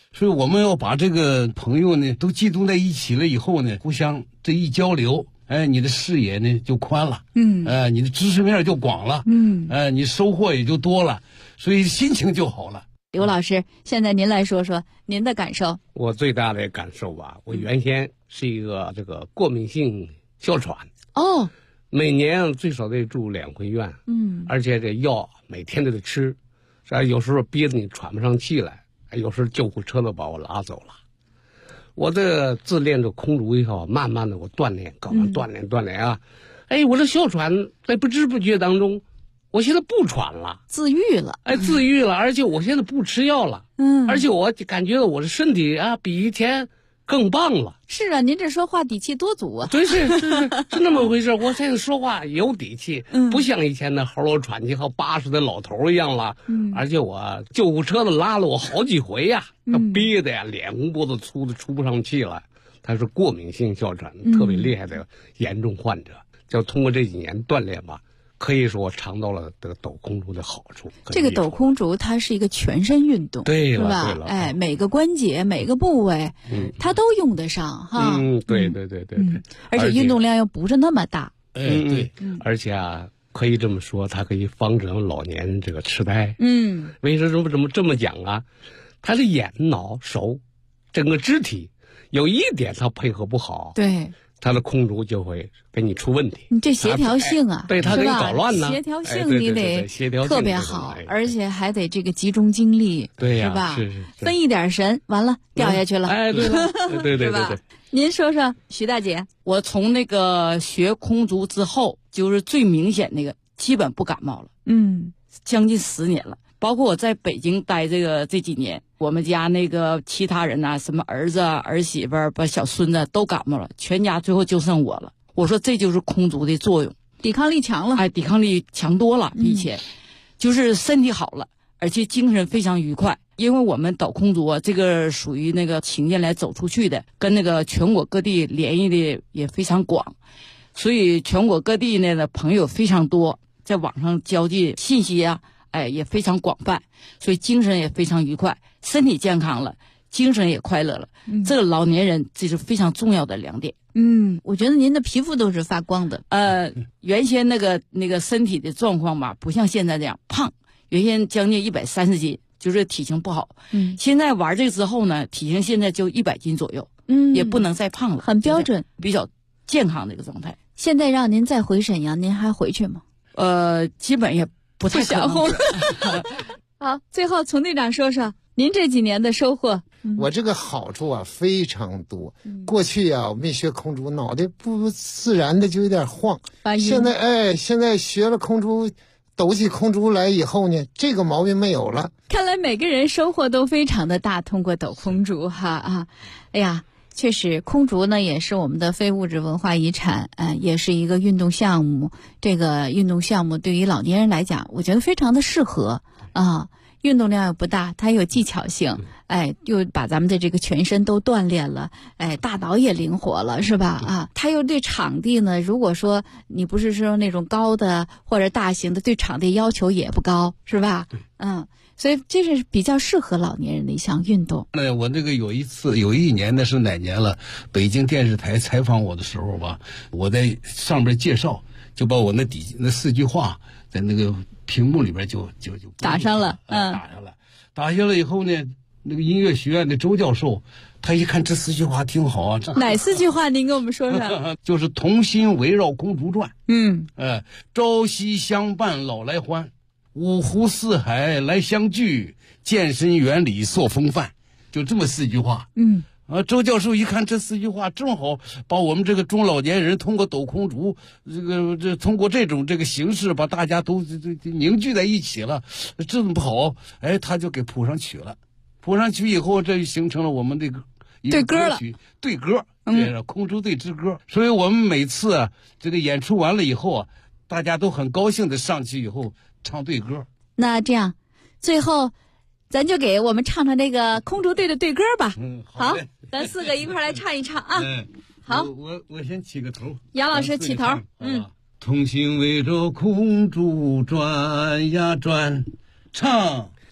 所以我们要把这个朋友呢都集中在一起了以后呢，互相这一交流，你的视野呢就宽了，你的知识面就广了，你收获也就多了，所以心情就好了。 刘老师，现在您来说说您的感受。 我最大的感受吧，我原先是一个这个过敏性哮喘，每年最少得住2回院，而且这药每天都得吃，有时候憋得你喘不上气来，有时候救护车都把我拉走了。我这自练这空竹以后，慢慢的我锻炼，搞完锻炼啊，我这哮喘在不知不觉当中，我现在不喘了， 自愈了， 自愈了，而且我现在不吃药了，而且我感觉到我的身体啊比以前更棒了。 是啊，您这说话底气多足啊！ 对，是那么回事。我现在说话有底气，不像以前那喉咙喘气和80的老头一样了。而且我救护车都拉了我好几回呀，憋得呀脸红脖子粗的出不上气来。他是过敏性哮喘特别厉害的严重患者，就通过这几年锻炼吧。可以说尝到了这个抖空竹的好处。 这个抖空竹它是一个全身运动， 对了， 是吧？每个关节、每个部位，它都用得上哈。 对。 而且运动量又不是那么大。 对。而且啊，可以这么说，它可以防止老年人这个痴呆。为什么这么讲啊？它是眼、脑、手，整个肢体有一点它配合不好。 对。 他的空竹就会给你出问题， 你这协调性啊， 对他给你搞乱呢。 协调性你得特别好，而且还得这个集中精力， 对呀， 是吧？ 是分一点神，完了掉下去了。 对了，对， 是吧？您说说，徐大姐， 我从那个学空竹之后，就是最明显那个，基本不感冒了。将近10年了。包括我在北京待这几年，我们家那个其他人呐，什么儿子、儿媳妇、把小孙子都感冒了，全家最后就剩我了。我说这就是空竹的作用， 抵抗力强了， 抵抗力强多了，比以前，就是身体好了，而且精神非常愉快。因为我们抖空竹啊，这个属于那个请进来走出去的，跟那个全国各地联系的也非常广，所以全国各地的朋友非常多，在网上交际信息啊。也非常广泛，所以精神也非常愉快，身体健康了，精神也快乐了。这个老年人这是非常重要的2点。 我觉得您的皮肤都是发光的。 原先那个身体的状况吧，不像现在这样胖，原先将近130斤，就是体型不好。现在玩这个之后呢，体型现在就100斤左右。也不能再胖了， 很标准， 比较健康的一个状态。 现在让您再回沈阳，您还回去吗？ 基本也不太想回。好，最后丛队长说说您这几年的收获。 我这个好处啊非常多。过去啊，我没学空竹，脑袋不自然的就有点晃。现在学了空竹，抖起空竹来以后呢，这个毛病没有了。 看来每个人收获都非常的大，通过抖空竹哈。哎呀，确实，空竹呢也是我们的非物质文化遗产，也是一个运动项目。这个运动项目对于老年人来讲，我觉得非常的适合啊。运动量又不大，它有技巧性，又把咱们的这个全身都锻炼了，大脑也灵活了，是吧？它又对场地呢，如果说你不是说那种高的或者大型的，对场地要求也不高，是吧？所以这是比较适合老年人的一项运动。 我这个有一年那是哪年了？北京电视台采访我的时候吧，我在上边介绍，就把我那4句话在那个屏幕里边就打上了， 打下了以后呢，那个音乐学院的周教授，他一看这4句话挺好啊。 哪4句话您跟我们说说？ 就是同心围绕空竹转，朝夕相伴老来欢，五湖四海来相聚，健身原理塑风范，就这么4句话。周教授一看这4句话，正好把我们这个中老年人通过抖空竹，通过这种形式，把大家都凝聚在一起了，这么好，他就给谱上曲了。谱上曲以后，这就形成了我们这个对歌了， 对歌，空竹对之歌。所以我们每次这个演出完了以后大家都很高兴的上去以后唱对歌。 那这样，最后咱就给我们唱唱这个空竹队的对歌吧。 好， 咱4个一块来唱一唱啊。好， 我先起个头。 杨老师起头。 同心围着空竹转呀转，唱。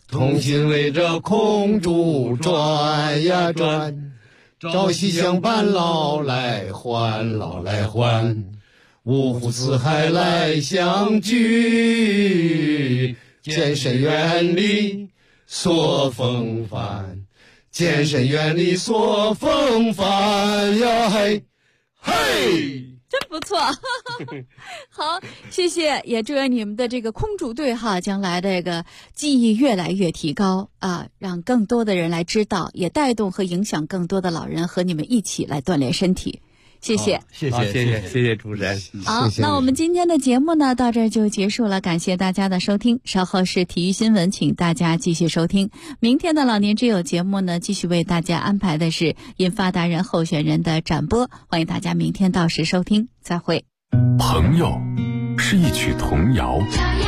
同心围着空竹转呀转，朝夕相伴老来欢，老来欢，五湖四海来相聚，健身园里说风帆，健身园里说风帆呀嘿嘿。 真不错好，谢谢，也祝愿你们的这个空竹队哈，将来的这个技艺越来越提高啊，让更多的人来知道，也带动和影响更多的老人和你们一起来锻炼身体。谢谢， 谢谢主持人。 好，那我们今天的节目呢，到这儿就结束了，感谢大家的收听。稍后是体育新闻，请大家继续收听。明天的老年之友节目呢，继续为大家安排的是银发达人候选人的展播，欢迎大家明天到时收听，再会。 朋友是一曲童谣，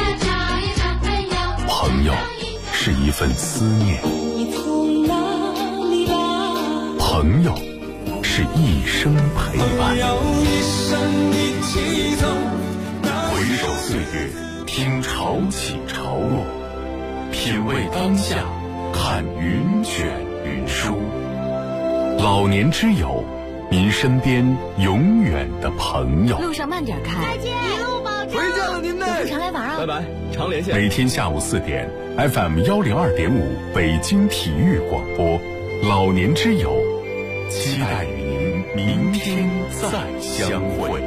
朋友是一份思念，朋友是一生陪伴。回首岁月，听潮起潮落，品味当下，看云卷云舒。老年之友，您身边永远的朋友。 路上慢点开， 再见，一路保重。 回见了您呢， 常来玩啊！ 拜拜，常连线。 每天下午4点 ，FM 102.5北京体育广播，老年之友，期待与您明天再相会。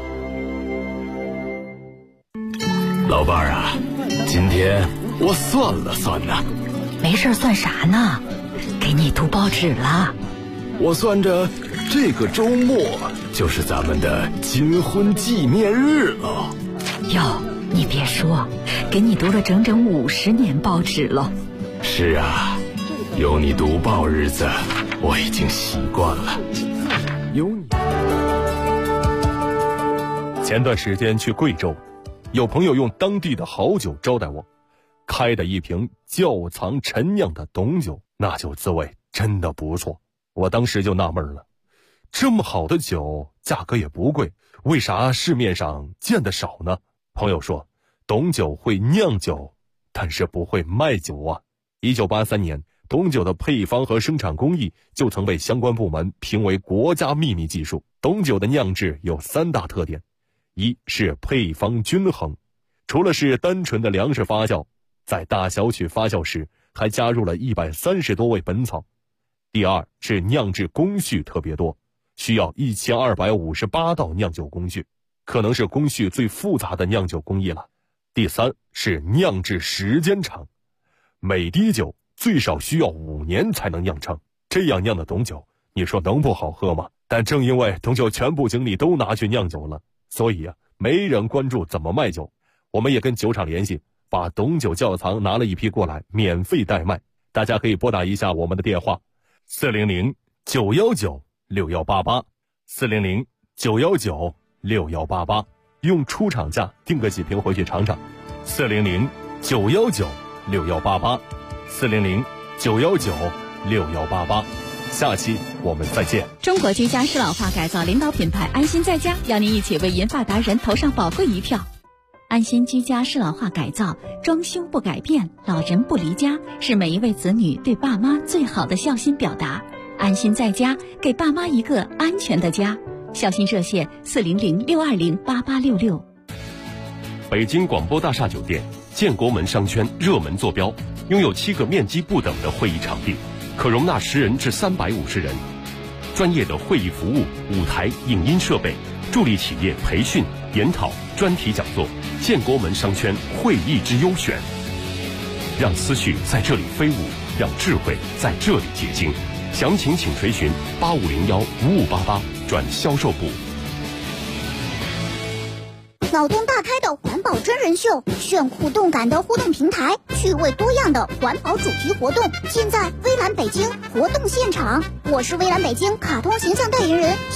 老伴儿啊，今天我算了算呢。 没事算啥呢？给你读报纸了。 我算着这个周末就是咱们的金婚纪念日了。 哟，你别说，给你读了整整50年报纸了。 是啊，有你读报日子，我已经习惯了。有你。 前段时间去贵州，有朋友用当地的好酒招待我，开的一瓶窖藏陈酿的董酒，那酒滋味真的不错。我当时就纳闷了，这么好的酒，价格也不贵，为啥市面上见得少呢？朋友说，董酒会酿酒，但是不会卖酒啊。1983年，董酒的配方和生产工艺就曾被相关部门评为国家秘密技术。董酒的酿制有3大特点，一是配方均衡，除了是单纯的粮食发酵，在大小曲发酵时还加入了130多味本草。第二是酿制工序特别多，需要1258道酿酒工序，可能是工序最复杂的酿酒工艺了。第三是酿制时间长，每滴酒最少需要5年才能酿成，这样酿的董酒，你说能不好喝吗？但正因为董酒全部精力都拿去酿酒了，所以没人关注怎么卖酒。我们也跟酒厂联系，把董酒窖藏拿了一批过来，免费代卖。大家可以拨打一下我们的电话400-919-6188 400-919-6188，用出厂价订个几瓶回去尝尝。400-919-6188 400-919-6188。下期我们再见。 中国居家适老化改造领导品牌安心在家，邀您一起为银发达人投上宝贵一票。安心居家适老化改造，装修不改变，老人不离家，是每一位子女对爸妈最好的孝心表达。安心在家，给爸妈一个安全的家。孝心热线400-620-8866。 北京广播大厦酒店建国门商圈热门坐标，拥有7个面积不等的会议场地，可容纳10人至350人。专业的会议服务、舞台、影音设备，助力企业培训、研讨、专题讲座。建国门商圈会议之优选，让思绪在这里飞舞，让智慧在这里结晶。详情请垂询8501-5588转销售部。 脑洞大开的环保真人秀，炫酷动感的互动平台，趣味多样的环保主题活动，尽在微蓝北京活动现场。我是微蓝北京卡通形象代言人